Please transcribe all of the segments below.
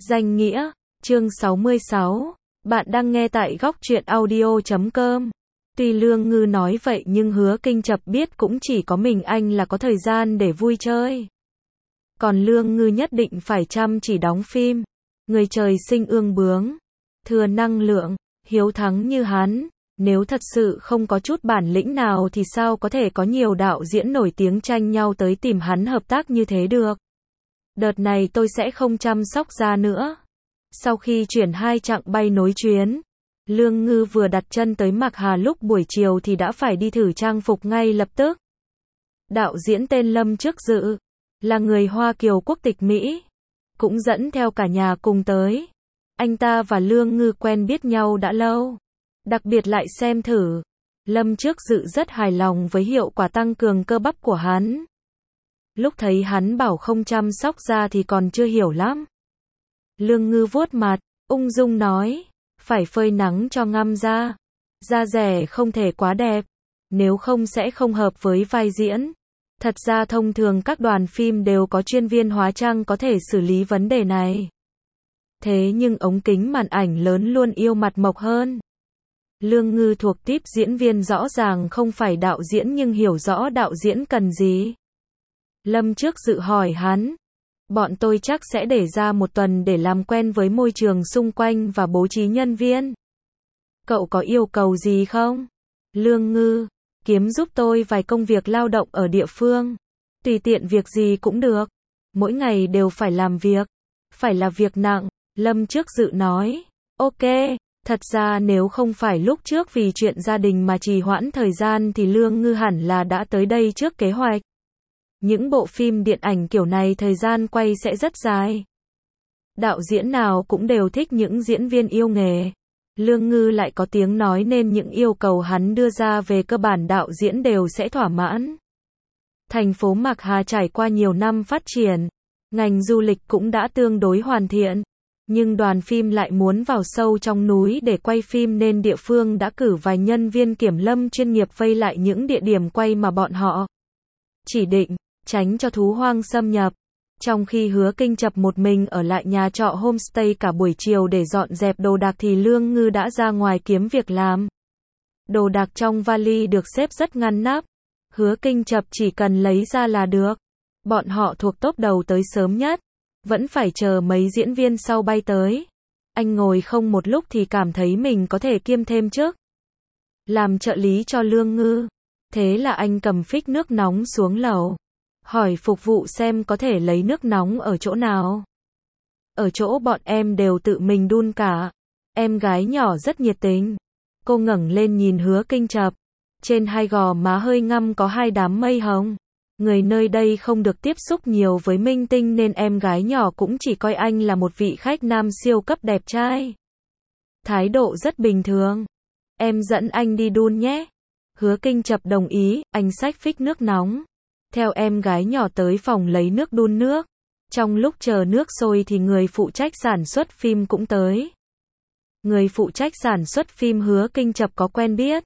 Danh nghĩa, chương 66. Bạn đang nghe tại góc truyện audio.com. Tuy Lương Ngư nói vậy nhưng Hứa Kinh Chập biết cũng chỉ có mình anh là có thời gian để vui chơi. Còn Lương Ngư nhất định phải chăm chỉ đóng phim. Người trời sinh ương bướng, thừa năng lượng, hiếu thắng như hắn. Nếu thật sự không có chút bản lĩnh nào thì sao có thể có nhiều đạo diễn nổi tiếng tranh nhau tới tìm hắn hợp tác như thế được. Đợt này tôi sẽ không chăm sóc da nữa. Sau khi chuyển 2 chặng bay nối chuyến, Lương Ngư vừa đặt chân tới Mạc Hà lúc buổi chiều thì đã phải đi thử trang phục ngay lập tức. Đạo diễn tên Lâm Trước Dự, là người Hoa Kiều quốc tịch Mỹ, cũng dẫn theo cả nhà cùng tới. Anh ta và Lương Ngư quen biết nhau đã lâu, đặc biệt lại xem thử. Lâm Trước Dự rất hài lòng với hiệu quả tăng cường cơ bắp của hắn. Lúc thấy hắn bảo không chăm sóc da thì còn chưa hiểu lắm. Lương Ngư vuốt mặt, ung dung nói, phải phơi nắng cho ngăm da. Da rẻ không thể quá đẹp, nếu không sẽ không hợp với vai diễn. Thật ra thông thường các đoàn phim đều có chuyên viên hóa trang có thể xử lý vấn đề này. Thế nhưng ống kính màn ảnh lớn luôn yêu mặt mộc hơn. Lương Ngư thuộc típ diễn viên rõ ràng không phải đạo diễn nhưng hiểu rõ đạo diễn cần gì. Lâm Trước Dự hỏi hắn, bọn tôi chắc sẽ để ra 1 tuần để làm quen với môi trường xung quanh và bố trí nhân viên. Cậu có yêu cầu gì không? Lương Ngư, kiếm giúp tôi vài công việc lao động ở địa phương. Tùy tiện việc gì cũng được. Mỗi ngày đều phải làm việc. Phải là việc nặng. Lâm Trước Dự nói, ok. Thật ra nếu không phải lúc trước vì chuyện gia đình mà trì hoãn thời gian thì Lương Ngư hẳn là đã tới đây trước kế hoạch. Những bộ phim điện ảnh kiểu này thời gian quay sẽ rất dài. Đạo diễn nào cũng đều thích những diễn viên yêu nghề. Lương Ngư lại có tiếng nói nên những yêu cầu hắn đưa ra về cơ bản đạo diễn đều sẽ thỏa mãn. Thành phố Mạc Hà trải qua nhiều năm phát triển, ngành du lịch cũng đã tương đối hoàn thiện. Nhưng đoàn phim lại muốn vào sâu trong núi để quay phim nên địa phương đã cử vài nhân viên kiểm lâm chuyên nghiệp vây lại những địa điểm quay mà bọn họ chỉ định, tránh cho thú hoang xâm nhập. Trong khi Hứa Kinh Chập một mình ở lại nhà trọ homestay cả buổi chiều để dọn dẹp đồ đạc thì Lương Ngư đã ra ngoài kiếm việc làm. Đồ đạc trong vali được xếp rất ngăn nắp. Hứa Kinh Chập chỉ cần lấy ra là được. Bọn họ thuộc tốp đầu tới sớm nhất. Vẫn phải chờ mấy diễn viên sau bay tới. Anh ngồi không một lúc thì cảm thấy mình có thể kiêm thêm chức làm trợ lý cho Lương Ngư. Thế là anh cầm phích nước nóng xuống lầu, hỏi phục vụ xem có thể lấy nước nóng ở chỗ nào. Ở chỗ bọn em đều tự mình đun cả. Em gái nhỏ rất nhiệt tình. Cô ngẩng lên nhìn Hứa Kinh Chập. Trên hai gò má hơi ngăm có 2 đám mây hồng. Người nơi đây không được tiếp xúc nhiều với minh tinh nên em gái nhỏ cũng chỉ coi anh là một vị khách nam siêu cấp đẹp trai. Thái độ rất bình thường. Em dẫn anh đi đun nhé. Hứa Kinh Chập đồng ý, anh xách phích nước nóng. Theo em gái nhỏ tới phòng lấy nước đun nước. Trong lúc chờ nước sôi thì người phụ trách sản xuất phim cũng tới. Người phụ trách sản xuất phim Hứa Kinh Chập có quen biết.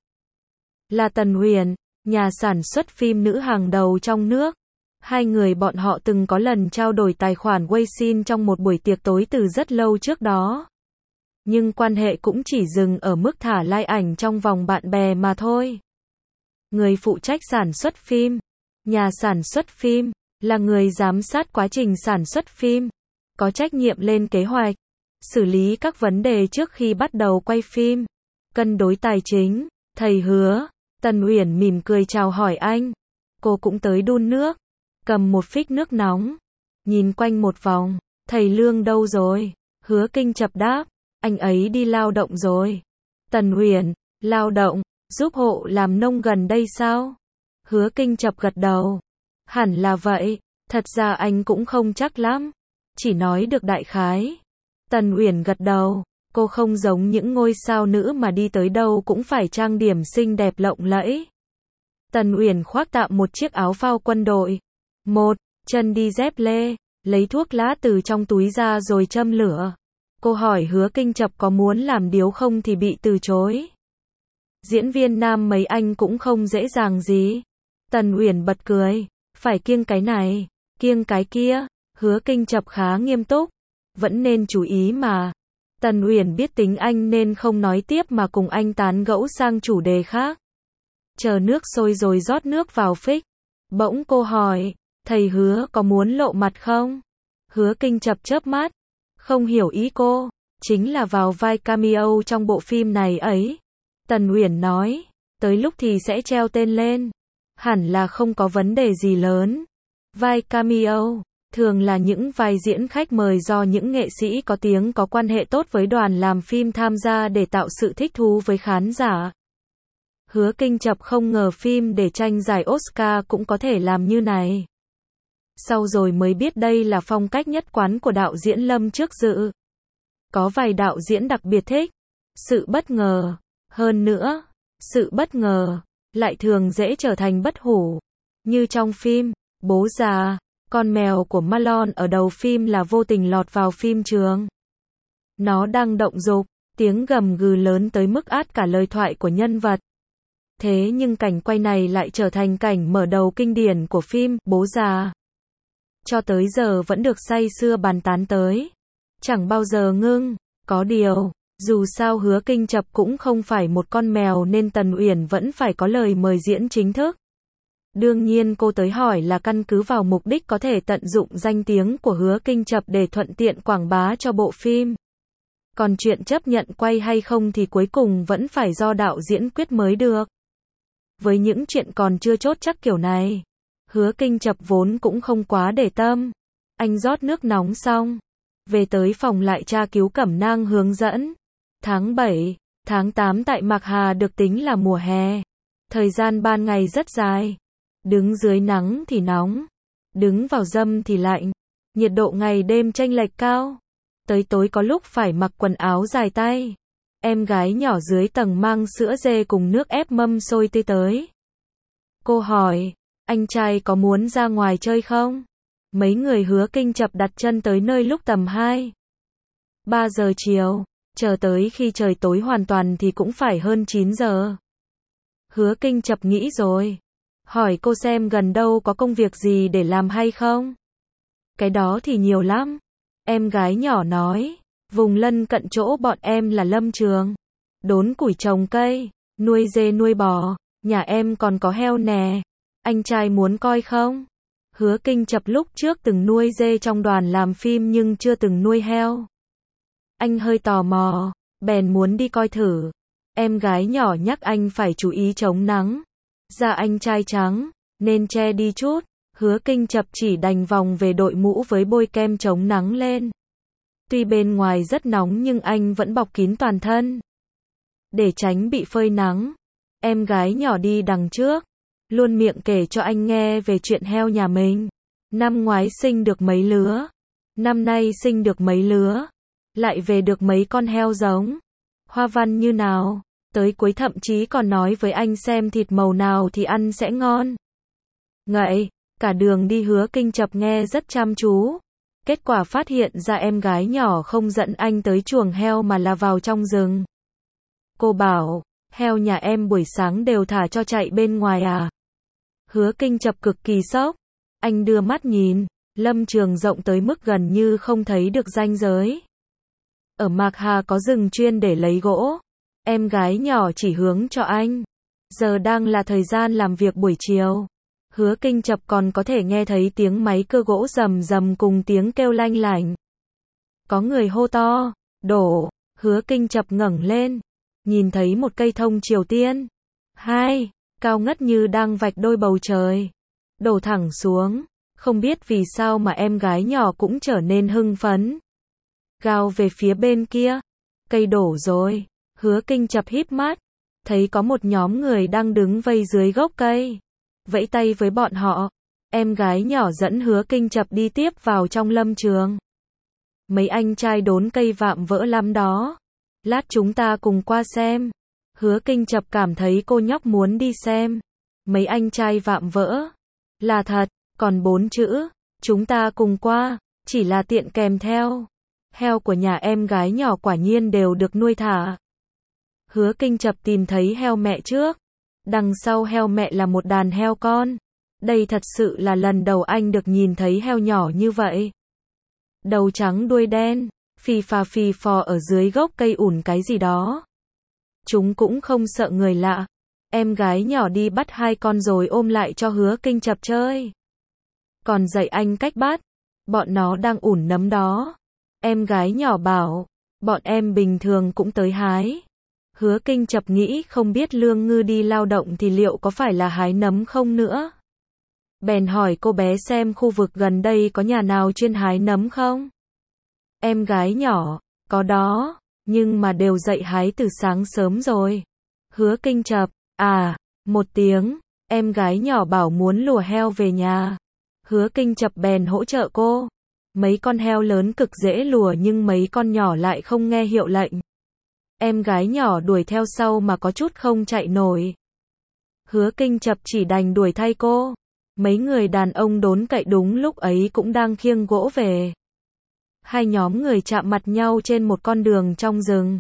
Là Tần Huyền, nhà sản xuất phim nữ hàng đầu trong nước. Hai người bọn họ từng có lần trao đổi tài khoản Weixin trong một buổi tiệc tối từ rất lâu trước đó. Nhưng quan hệ cũng chỉ dừng ở mức thả like ảnh trong vòng bạn bè mà thôi. Người phụ trách sản xuất phim, nhà sản xuất phim, là người giám sát quá trình sản xuất phim, có trách nhiệm lên kế hoạch, xử lý các vấn đề trước khi bắt đầu quay phim, cân đối tài chính. Thầy Hứa, Tần Uyển mỉm cười chào hỏi anh. Cô cũng tới đun nước, cầm một phích nước nóng, nhìn quanh một vòng. Thầy Lương đâu rồi? Hứa Kinh Chập đáp, anh ấy đi lao động rồi. Tần Uyển, lao động, giúp hộ làm nông gần đây sao? Hứa Kinh Chập gật đầu. Hẳn là vậy, thật ra anh cũng không chắc lắm, chỉ nói được đại khái. Tần Uyển gật đầu, cô không giống những ngôi sao nữ mà đi tới đâu cũng phải trang điểm xinh đẹp lộng lẫy. Tần Uyển khoác tạm một chiếc áo phao quân đội, một chân đi dép lê, lấy thuốc lá từ trong túi ra rồi châm lửa. Cô hỏi Hứa Kinh Chập có muốn làm điếu không thì bị từ chối. Diễn viên nam mấy anh cũng không dễ dàng gì. Tần Uyển bật cười, phải kiêng cái này, kiêng cái kia. Hứa Kinh Chập khá nghiêm túc. vẫn nên chú ý mà. Tần Uyển biết tính anh nên không nói tiếp mà cùng anh tán gẫu sang chủ đề khác. Chờ nước sôi rồi rót nước vào phích. Bỗng cô hỏi, thầy Hứa có muốn lộ mặt không? Hứa Kinh chập chớp mắt, không hiểu ý cô, chính là vào vai cameo trong bộ phim này ấy. Tần Uyển nói, tới lúc thì sẽ treo tên lên, hẳn là không có vấn đề gì lớn. Vai cameo thường là những vai diễn khách mời do những nghệ sĩ có tiếng có quan hệ tốt với đoàn làm phim tham gia để tạo sự thích thú với khán giả. Hứa Kinh chập không ngờ phim để tranh giải Oscar cũng có thể làm như này. Sau rồi mới biết đây là phong cách nhất quán của đạo diễn Lâm trước dự. Có vài đạo diễn đặc biệt thích sự bất ngờ. Hơn nữa, sự bất ngờ lại thường dễ trở thành bất hủ. Như trong phim Bố Già, con mèo của Marlon ở đầu phim là vô tình lọt vào phim trường. Nó đang động dục, tiếng gầm gừ lớn tới mức át cả lời thoại của nhân vật. Thế nhưng cảnh quay này lại trở thành cảnh mở đầu kinh điển của phim Bố Già. Cho tới giờ vẫn được say sưa bàn tán tới. Chẳng bao giờ ngưng. Có điều, dù sao Hứa Kinh chập cũng không phải một con mèo nên Tần Uyển vẫn phải có lời mời diễn chính thức. Đương nhiên cô tới hỏi là căn cứ vào mục đích có thể tận dụng danh tiếng của Hứa Kinh chập để thuận tiện quảng bá cho bộ phim. Còn chuyện chấp nhận quay hay không thì cuối cùng vẫn phải do đạo diễn quyết mới được. Với những chuyện còn chưa chốt chắc kiểu này, Hứa Kinh chập vốn cũng không quá để tâm. Anh rót nước nóng xong, về tới phòng lại tra cứu cẩm nang hướng dẫn. Tháng 7, tháng 8 tại Mạc Hà được tính là mùa hè. Thời gian ban ngày rất dài. Đứng dưới nắng thì nóng, đứng vào râm thì lạnh. Nhiệt độ ngày đêm chênh lệch cao. Tới tối có lúc phải mặc quần áo dài tay. Em gái nhỏ dưới tầng mang sữa dê cùng nước ép mâm sôi tươi tới. Cô hỏi, anh trai có muốn ra ngoài chơi không? Mấy người Hứa Kinh chập đặt chân tới nơi lúc tầm 3 giờ chiều, chờ tới khi trời tối hoàn toàn thì cũng phải hơn 9 giờ. Hứa Kinh chập nghĩ rồi, hỏi cô xem gần đâu có công việc gì để làm hay không? Cái đó thì nhiều lắm. Em gái nhỏ nói, vùng lân cận chỗ bọn em là lâm trường, đốn củi trồng cây, nuôi dê nuôi bò, nhà em còn có heo nè. Anh trai muốn coi không? Hứa Kinh chập lúc trước từng nuôi dê trong đoàn làm phim nhưng chưa từng nuôi heo. Anh hơi tò mò, bèn muốn đi coi thử. Em gái nhỏ nhắc anh phải chú ý chống nắng. Da anh trai trắng, nên che đi chút. Hứa Kinh chập chỉ đành vòng về đội mũ với bôi kem chống nắng lên. Tuy bên ngoài rất nóng nhưng anh vẫn bọc kín toàn thân, để tránh bị phơi nắng. Em gái nhỏ đi đằng trước, luôn miệng kể cho anh nghe về chuyện heo nhà mình. Năm ngoái sinh được mấy lứa, năm nay sinh được mấy lứa, lại về được mấy con heo giống, hoa văn như nào. Tới cuối thậm chí còn nói với anh xem thịt màu nào thì ăn sẽ ngon. Ngậy, cả đường đi Hứa Kinh chập nghe rất chăm chú. Kết quả phát hiện ra em gái nhỏ không dẫn anh tới chuồng heo mà là vào trong rừng. Cô bảo, heo nhà em buổi sáng đều thả cho chạy bên ngoài à? Hứa Kinh chập cực kỳ sốc. Anh đưa mắt nhìn, lâm trường rộng tới mức gần như không thấy được ranh giới. Ở Mạc Hà có rừng chuyên để lấy gỗ. Em gái nhỏ chỉ hướng cho anh. Giờ đang là thời gian làm việc buổi chiều. Hứa Kinh chập còn có thể nghe thấy tiếng máy cưa gỗ rầm rầm cùng tiếng kêu lanh lảnh. Có người hô to, đổ. Hứa Kinh chập ngẩng lên, nhìn thấy một cây thông Triều Tiên. Cao ngất như đang vạch đôi bầu trời. Đổ thẳng xuống. Không biết vì sao mà em gái nhỏ cũng trở nên hưng phấn. Gào về phía bên kia. Cây đổ rồi. Hứa Kinh chập híp mắt. Thấy có một nhóm người đang đứng vây dưới gốc cây. Vẫy tay với bọn họ. Em gái nhỏ dẫn Hứa Kinh chập đi tiếp vào trong lâm trường. Mấy anh trai đốn cây vạm vỡ lắm đó. Lát chúng ta cùng qua xem. Hứa Kinh chập cảm thấy cô nhóc muốn đi xem. Mấy anh trai vạm vỡ. Là thật, còn 4 chữ. Chúng ta cùng qua, chỉ là tiện kèm theo. Heo của nhà em gái nhỏ quả nhiên đều được nuôi thả. Hứa Kinh chập tìm thấy heo mẹ trước. Đằng sau heo mẹ là một đàn heo con. Đây thật sự là lần đầu anh được nhìn thấy heo nhỏ như vậy. Đầu trắng đuôi đen, phi phò ở dưới gốc cây ủn cái gì đó. Chúng cũng không sợ người lạ. Em gái nhỏ đi bắt hai con rồi ôm lại cho Hứa Kinh chập chơi. Còn dạy anh cách bắt. Bọn nó đang ủn nấm đó. Em gái nhỏ bảo, bọn em bình thường cũng tới hái. Hứa Kinh chập nghĩ không biết Lương Ngư đi lao động thì liệu có phải là hái nấm không nữa. Bèn hỏi cô bé xem khu vực gần đây có nhà nào chuyên hái nấm không. Em gái nhỏ, có đó, nhưng mà đều dậy hái từ sáng sớm rồi. Hứa Kinh chập, một tiếng, em gái nhỏ bảo muốn lùa heo về nhà. Hứa Kinh chập bèn hỗ trợ cô. Mấy con heo lớn cực dễ lùa nhưng mấy con nhỏ lại không nghe hiệu lệnh. Em gái nhỏ đuổi theo sau mà có chút không chạy nổi. Hứa Kinh chập chỉ đành đuổi thay cô. Mấy người đàn ông đốn cậy đúng lúc ấy cũng đang khiêng gỗ về. Hai nhóm người chạm mặt nhau trên một con đường trong rừng.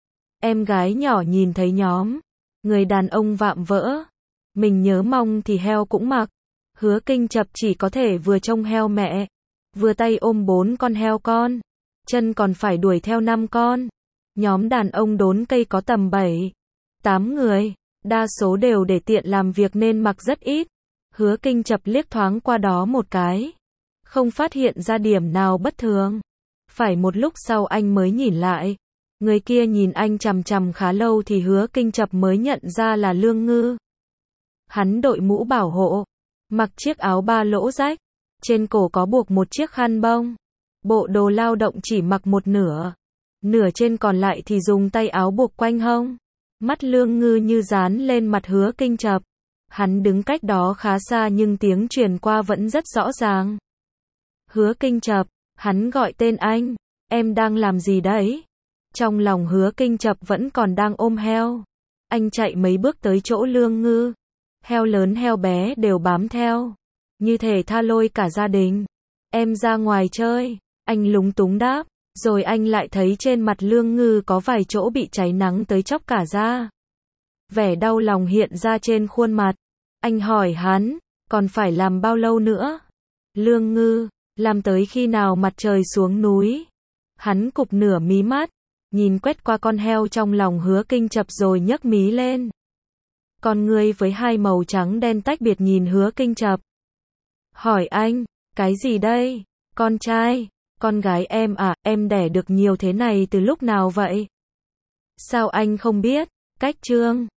Em gái nhỏ nhìn thấy nhóm người đàn ông vạm vỡ. Mình nhớ mong thì heo cũng mặc. Hứa Kinh chập chỉ có thể vừa trông heo mẹ, vừa tay ôm 4 con heo con, chân còn phải đuổi theo 5 con. Nhóm đàn ông đốn cây có tầm 7, 8 người, đa số đều để tiện làm việc nên mặc rất ít. Hứa Kinh chập liếc thoáng qua đó một cái, không phát hiện ra điểm nào bất thường. Phải một lúc sau anh mới nhìn lại. Người kia nhìn anh chằm chằm khá lâu thì Hứa Kinh chập mới nhận ra là Lương Ngư. Hắn đội mũ bảo hộ, mặc chiếc áo ba lỗ rách, trên cổ có buộc một chiếc khăn bông. Bộ đồ lao động chỉ mặc một nửa, nửa trên còn lại thì dùng tay áo buộc quanh hông. Mắt Lương Ngư như dán lên mặt Hứa Kinh chập. Hắn đứng cách đó khá xa nhưng tiếng truyền qua vẫn rất rõ ràng. Hứa Kinh chập, hắn gọi tên anh, em đang làm gì đấy? Trong lòng Hứa Kinh chập vẫn còn đang ôm heo. Anh chạy mấy bước tới chỗ Lương Ngư. Heo lớn heo bé đều bám theo. Như thể tha lôi cả gia đình. Em ra ngoài chơi, anh lúng túng đáp. Rồi anh lại thấy trên mặt Lương Ngư có vài chỗ bị cháy nắng tới chóc cả da. Vẻ đau lòng hiện ra trên khuôn mặt. Anh hỏi hắn, còn phải làm bao lâu nữa? Lương Ngư, làm tới khi nào mặt trời xuống núi? Hắn cụp nửa mí mắt, nhìn quét qua con heo trong lòng Hứa Kinh chập rồi nhấc mí lên. Con ngươi với hai màu trắng đen tách biệt nhìn Hứa Kinh chập. Hỏi anh, cái gì đây? Con trai, con gái em à, em đẻ được nhiều thế này từ lúc nào vậy? Sao anh không biết? Cách Trương